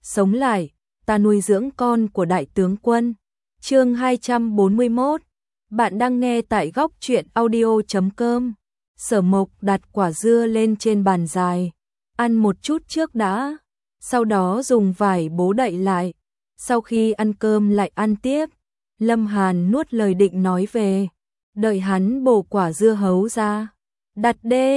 sống lại, ta nuôi dưỡng con của đại tướng quân. Chương 241. Bạn đang nghe tại góc truyện audio.com. Sở Mộc đặt quả dưa lên trên bàn dài, ăn một chút trước đã, sau đó dùng vải bố đậy lại. Sau khi ăn cơm lại ăn tiếp. Lâm Hàn nuốt lời định nói về, đợi hắn bổ quả dưa hấu ra, đặt đê,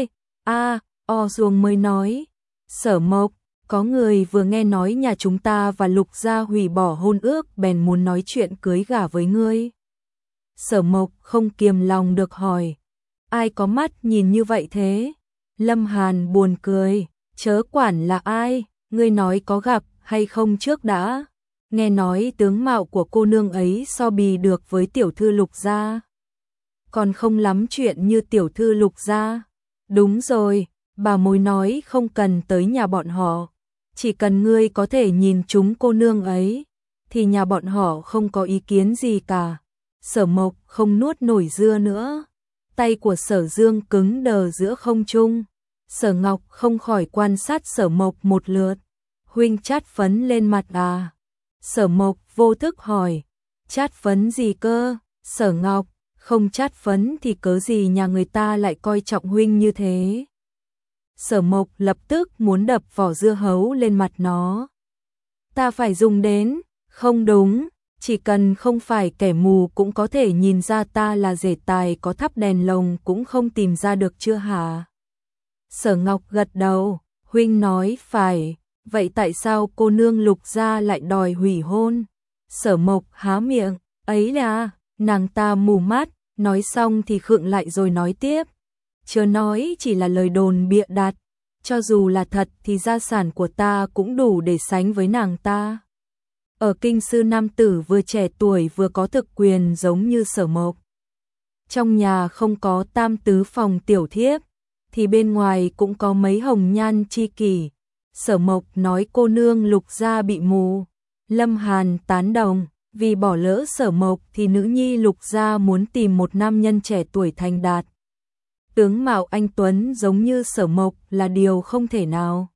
ruồng mới nói, Sở Mộc, có người vừa nghe nói nhà chúng ta và Lục gia hủy bỏ hôn ước bèn muốn nói chuyện cưới gả với ngươi. Sở Mộc không kiềm lòng được hỏi, ai có mắt nhìn như vậy thế? Lâm Hàn buồn cười, chớ quản là ai, ngươi nói có gặp hay không trước đã. Nghe nói tướng mạo của cô nương ấy so bì được với tiểu thư Lục gia. Còn không lắm chuyện như tiểu thư Lục gia. Đúng rồi, bà mối nói không cần tới nhà bọn họ. Chỉ cần ngươi có thể nhìn chúng cô nương ấy, thì nhà bọn họ không có ý kiến gì cả. Sở Mộc không nuốt nổi dưa nữa. Tay của Sở Dương cứng đờ giữa không trung. Sở Ngọc không khỏi quan sát Sở Mộc một lượt. Huynh chát phấn lên mặt à? Sở Mộc vô thức hỏi, chát phấn gì cơ? Sở Ngọc, không chát phấn thì cớ gì nhà người ta lại coi trọng huynh như thế? Sở Mộc lập tức muốn đập vỏ dưa hấu lên mặt nó. Ta phải dùng đến, không đúng, chỉ cần không phải kẻ mù cũng có thể nhìn ra ta là rể tài, có thắp đèn lồng cũng không tìm ra được chưa hả? Sở Ngọc gật đầu, huynh nói phải. Vậy tại sao cô nương Lục gia lại đòi hủy hôn? Sở Mộc há miệng, ấy là, nàng ta mù mắt, nói xong thì khựng lại rồi nói tiếp. Chớ nói chỉ là lời đồn bịa đặt, cho dù là thật thì gia sản của ta cũng đủ để sánh với nàng ta. Ở kinh sư nam tử vừa trẻ tuổi vừa có thực quyền giống như Sở Mộc. Trong nhà không có tam tứ phòng tiểu thiếp, thì bên ngoài cũng có mấy hồng nhan chi kỷ. Sở Mộc nói cô nương Lục gia bị mù. Lâm Hàn tán đồng, vì bỏ lỡ Sở Mộc thì nữ nhi Lục gia muốn tìm một nam nhân trẻ tuổi thành đạt. Tướng mạo anh tuấn giống như Sở Mộc là điều không thể nào.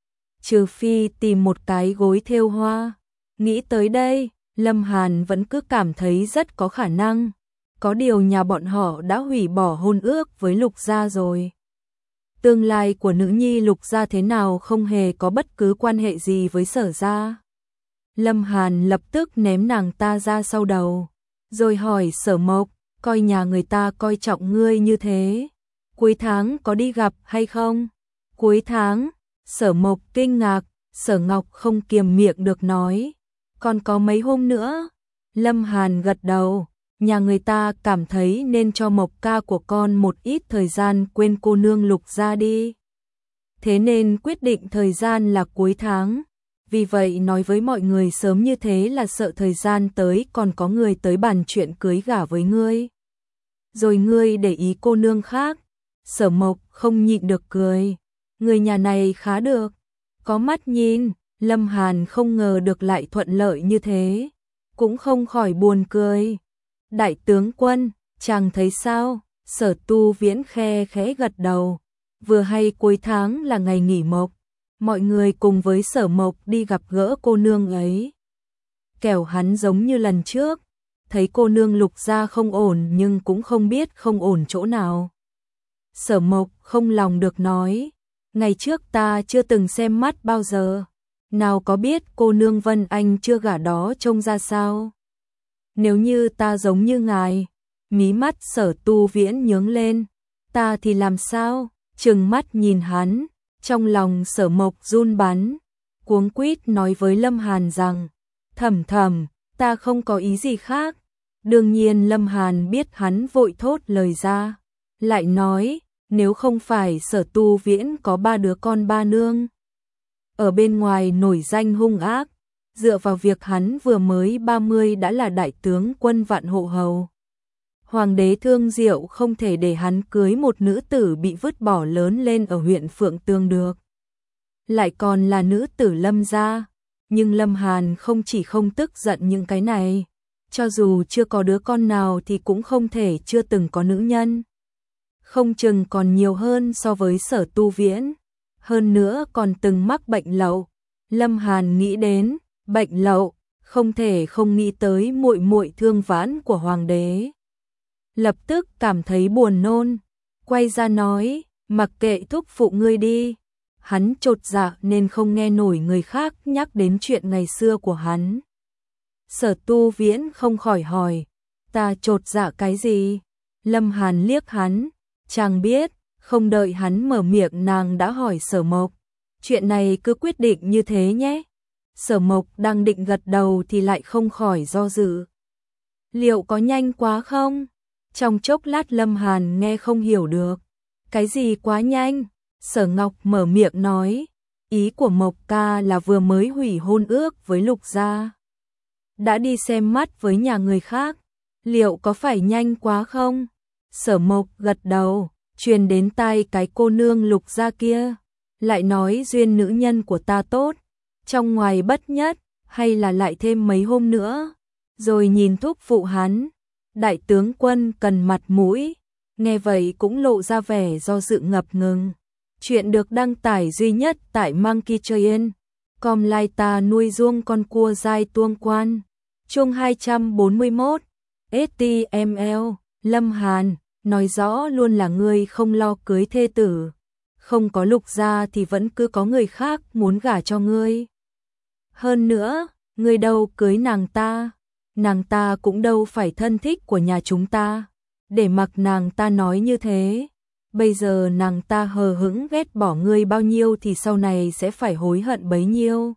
Trừ phi tìm một cái gối thêu hoa. Nghĩ tới đây, Lâm Hàn vẫn cứ cảm thấy rất có khả năng. Có điều nhà bọn họ đã hủy bỏ hôn ước với Lục gia rồi. Tương lai của nữ nhi Lục gia thế nào không hề có bất cứ quan hệ gì với Sở gia. Lâm Hàn lập tức ném nàng ta ra sau đầu, rồi hỏi Sở Mộc, coi nhà người ta coi trọng ngươi như thế, cuối tháng có đi gặp hay không? Cuối tháng? Sở Mộc kinh ngạc. Sở Ngọc không kiềm miệng được nói, còn có mấy hôm nữa. Lâm Hàn gật đầu, nhà người ta cảm thấy nên cho Mộc ca của con một ít thời gian quên cô nương Lục gia đi. Thế nên quyết định thời gian là cuối tháng. Vì vậy nói với mọi người sớm như thế là sợ thời gian tới còn có người tới bàn chuyện cưới gả với ngươi. Rồi ngươi để ý cô nương khác. Sở Mộc không nhịn được cười. Người nhà này khá được, có mắt nhìn. Lâm Hàn không ngờ được lại thuận lợi như thế, cũng không khỏi buồn cười. Đại tướng quân, chàng thấy sao? Sở Tu Viễn khe khẽ gật đầu. Vừa hay cuối tháng là ngày nghỉ Mộc, mọi người cùng với Sở Mộc đi gặp gỡ cô nương ấy. Kẻo hắn giống như lần trước, thấy cô nương Lục gia không ổn nhưng cũng không biết không ổn chỗ nào. Sở Mộc không lòng được nói, ngày trước ta chưa từng xem mắt bao giờ, nào có biết cô nương Vân Anh chưa gả đó trông ra sao. Nếu như ta giống như ngài, mí mắt Sở Tu Viễn nhướng lên, ta thì làm sao? Trừng mắt nhìn hắn, trong lòng Sở Mộc run bắn, cuống quýt nói với Lâm Hàn rằng, thầm, ta không có ý gì khác. Đương nhiên Lâm Hàn biết hắn vội thốt lời ra, lại nói, nếu không phải Sở Tu Viễn có 3 đứa con 3 nương, ở bên ngoài nổi danh hung ác, dựa vào việc hắn vừa mới 30 đã là đại tướng quân vạn hộ hầu. Hoàng đế thương diệu không thể để hắn cưới một nữ tử bị vứt bỏ lớn lên ở huyện Phượng Tương được. Lại còn là nữ tử Lâm gia. Nhưng Lâm Hàn không chỉ không tức giận những cái này, cho dù chưa có đứa con nào thì cũng không thể chưa từng có nữ nhân. Không chừng còn nhiều hơn so với Sở Tu Viễn, hơn nữa còn từng mắc bệnh lậu. Lâm Hàn nghĩ đến bệnh lậu, không thể không nghĩ tới muội muội thương vãn của hoàng đế. Lập tức cảm thấy buồn nôn, quay ra nói, mặc kệ thúc phụ ngươi đi. Hắn chột dạ nên không nghe nổi người khác nhắc đến chuyện ngày xưa của hắn. Sở Tu Viễn không khỏi hỏi, ta chột dạ cái gì? Lâm Hàn liếc hắn, chàng biết, không đợi hắn mở miệng nàng đã hỏi Sở Mộc, chuyện này cứ quyết định như thế nhé. Sở Mộc đang định gật đầu thì lại không khỏi do dự. Liệu có nhanh quá không? Trong chốc lát Lâm Hàn nghe không hiểu được. Cái gì quá nhanh? Sở Ngọc mở miệng nói, ý của Mộc ca là vừa mới hủy hôn ước với Lục gia. Đã đi xem mắt với nhà người khác, liệu có phải nhanh quá không? Sở Mộc gật đầu, truyền đến tai cái cô nương Lục gia kia, lại nói duyên nữ nhân của ta tốt, trong ngoài bất nhất, hay là lại thêm mấy hôm nữa. Rồi nhìn thúc phụ hắn, đại tướng quân cần mặt mũi, nghe vậy cũng lộ ra vẻ do dự ngập ngừng. Chuyện được đăng tải duy nhất tại Monkey Train. Com lai ta nuôi ruông con cua dai tuông quan. Chương 241. HTML. Lâm Hàn, nói rõ luôn là ngươi không lo cưới thê tử. Không có Lục gia thì vẫn cứ có người khác muốn gả cho ngươi. Hơn nữa, ngươi đâu cưới nàng ta cũng đâu phải thân thích của nhà chúng ta. Để mặc nàng ta nói như thế. Bây giờ nàng ta hờ hững ghét bỏ ngươi bao nhiêu thì sau này sẽ phải hối hận bấy nhiêu.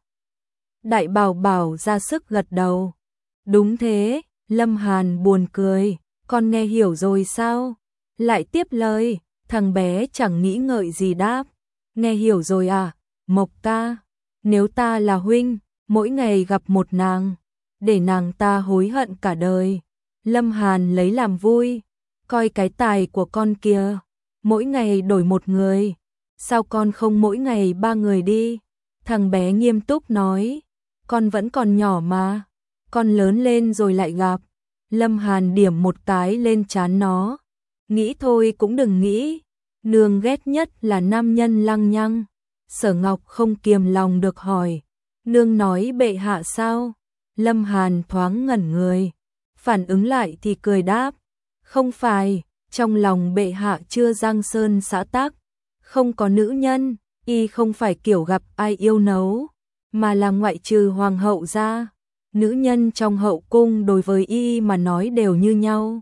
Đại Bảo Bảo ra sức gật đầu. Đúng thế, Lâm Hàn buồn cười, con nghe hiểu rồi sao? Lại tiếp lời, thằng bé chẳng nghĩ ngợi gì đáp. Nghe hiểu rồi à, Mộc ca, nếu ta là huynh, mỗi ngày gặp một nàng, để nàng ta hối hận cả đời. Lâm Hàn lấy làm vui, coi cái tài của con kìa. Mỗi ngày đổi một người, sao con không mỗi ngày 3 người đi? Thằng bé nghiêm túc nói, con vẫn còn nhỏ mà, con lớn lên rồi lại gặp. Lâm Hàn điểm một cái lên trán nó, nghĩ thôi cũng đừng nghĩ, nương ghét nhất là nam nhân lăng nhăng. Sở Ngọc không kiềm lòng được hỏi, nương nói bệ hạ sao? Lâm Hàn thoáng ngẩn người, phản ứng lại thì cười đáp, không phải. Trong lòng bệ hạ chưa giang sơn xã tắc, không có nữ nhân, y không phải kiểu gặp ai yêu nấu, mà là ngoại trừ hoàng hậu ra, nữ nhân trong hậu cung đối với y mà nói đều như nhau.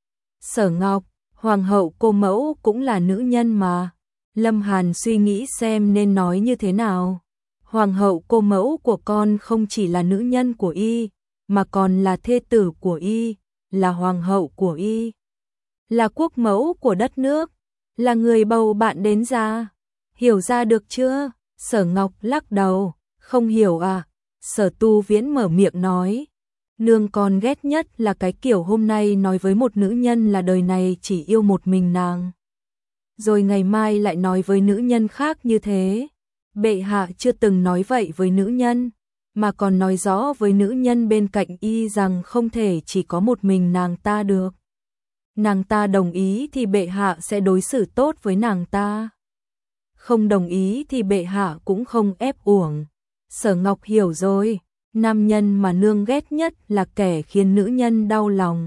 Sở Ngọc, hoàng hậu cô mẫu cũng là nữ nhân mà. Lâm Hàn suy nghĩ xem nên nói như thế nào. Hoàng hậu cô mẫu của con không chỉ là nữ nhân của y, mà còn là thê tử của y, là hoàng hậu của y, là quốc mẫu của đất nước, là người bầu bạn đến ra. Hiểu ra được chưa? Sở Ngọc lắc đầu, không hiểu à? Sở Tu Viễn mở miệng nói, nương con ghét nhất là cái kiểu hôm nay nói với một nữ nhân là đời này chỉ yêu một mình nàng, rồi ngày mai lại nói với nữ nhân khác như thế. Bệ hạ chưa từng nói vậy với nữ nhân, mà còn nói rõ với nữ nhân bên cạnh y rằng không thể chỉ có một mình nàng ta được. Nàng ta đồng ý thì bệ hạ sẽ đối xử tốt với nàng ta, không đồng ý thì bệ hạ cũng không ép uổng. Sở Ngọc hiểu rồi, nam nhân mà nương ghét nhất là kẻ khiến nữ nhân đau lòng.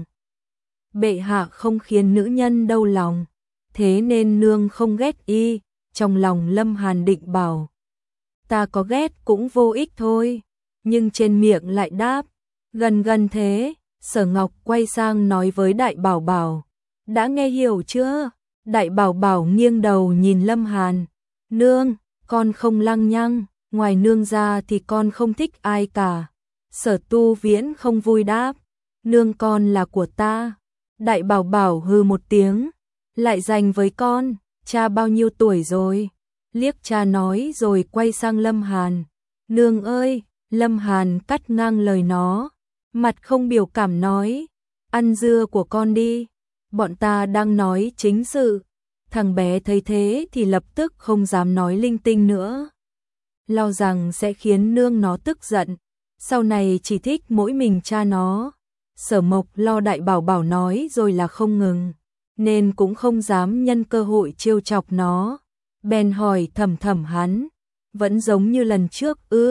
Bệ hạ không khiến nữ nhân đau lòng, thế nên nương không ghét y. Trong lòng Lâm Hàn định bảo, ta có ghét cũng vô ích thôi, nhưng trên miệng lại đáp, gần thế. Sở Ngọc quay sang nói với Đại Bảo Bảo, đã nghe hiểu chưa? Đại Bảo Bảo nghiêng đầu nhìn Lâm Hàn, nương, con không lăng nhăng, ngoài nương ra thì con không thích ai cả. Sở Tu Viễn không vui đáp, nương con là của ta. Đại Bảo Bảo hừ một tiếng, lại dành với con, cha bao nhiêu tuổi rồi? Liếc cha nói rồi quay sang Lâm Hàn, nương ơi. Lâm Hàn cắt ngang lời nó, mặt không biểu cảm nói, ăn dưa của con đi, bọn ta đang nói chính sự. Thằng bé thấy thế thì lập tức không dám nói linh tinh nữa, lo rằng sẽ khiến nương nó tức giận, sau này chỉ thích mỗi mình cha nó. Sở Mộc lo Đại Bảo Bảo nói rồi là không ngừng, nên cũng không dám nhân cơ hội trêu chọc nó, bèn hỏi thầm hắn, vẫn giống như lần trước ư?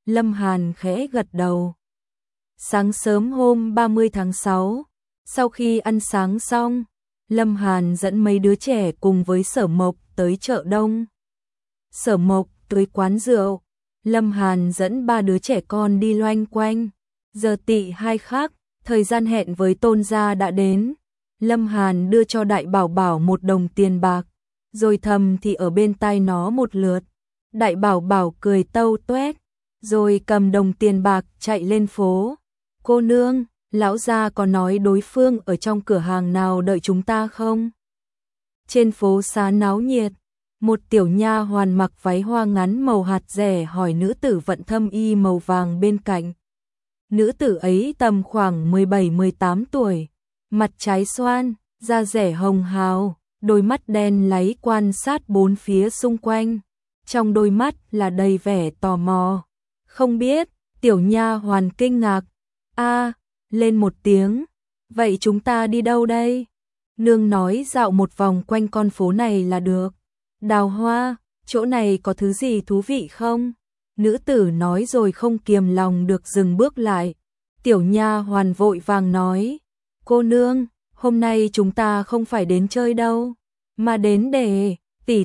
Lâm Hàn khẽ gật đầu. Sáng sớm hôm 30 tháng 6, sau khi ăn sáng xong, Lâm Hàn dẫn mấy đứa trẻ cùng với Sở Mộc tới chợ đông. Sở Mộc tới quán rượu, Lâm Hàn dẫn 3 đứa trẻ con đi loanh quanh. Giờ tị 2 khác, thời gian hẹn với Tôn gia đã đến. Lâm Hàn đưa cho Đại Bảo Bảo 1 đồng tiền bạc, rồi thầm thì ở bên tai nó một lượt. Đại Bảo Bảo cười tâu tuét, rồi cầm đồng tiền bạc chạy lên phố. Cô nương, lão gia có nói đối phương ở trong cửa hàng nào đợi chúng ta không? Trên phố xá náo nhiệt, một tiểu nha hoàn mặc váy hoa ngắn màu hạt rẻ hỏi nữ tử vận thâm y màu vàng bên cạnh. Nữ tử ấy tầm khoảng 17-18 tuổi, mặt trái xoan, da rẻ hồng hào, đôi mắt đen láy quan sát bốn phía xung quanh. Trong đôi mắt là đầy vẻ tò mò. Không biết, tiểu nha hoàn kinh ngạc. Lên một tiếng. Vậy chúng ta đi đâu đây? Nương nói dạo một vòng quanh con phố này là được. Đào Hoa, chỗ này có thứ gì thú vị không? Nữ tử nói rồi không kiềm lòng được dừng bước lại. Tiểu nha hoàn vội vàng nói, cô nương, hôm nay chúng ta không phải đến chơi đâu, mà đến để tỷ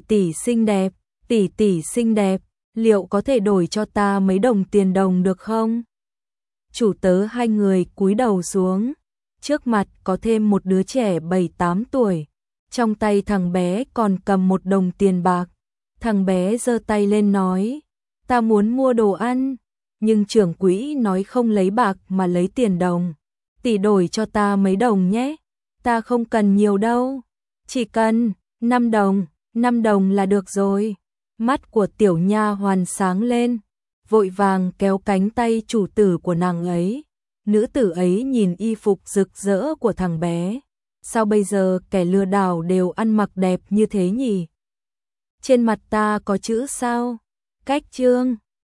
tỷ xinh đẹp, liệu có thể đổi cho ta mấy đồng tiền đồng được không? Chủ tớ hai người cúi đầu xuống, trước mặt có thêm một đứa trẻ 7-8 tuổi, trong tay thằng bé còn cầm 1 đồng tiền bạc. Thằng bé giơ tay lên nói, ta muốn mua đồ ăn, nhưng trưởng quỹ nói không lấy bạc mà lấy tiền đồng. Tỷ đổi cho ta mấy đồng nhé, ta không cần nhiều đâu, chỉ cần 5 đồng là được rồi. Mắt của tiểu nha hoàn sáng lên, vội vàng kéo cánh tay chủ tử của nàng ấy. Nữ tử ấy nhìn y phục rực rỡ của thằng bé. Sao bây giờ kẻ lừa đảo đều ăn mặc đẹp như thế nhỉ? Trên mặt ta có chữ sao? Cách chương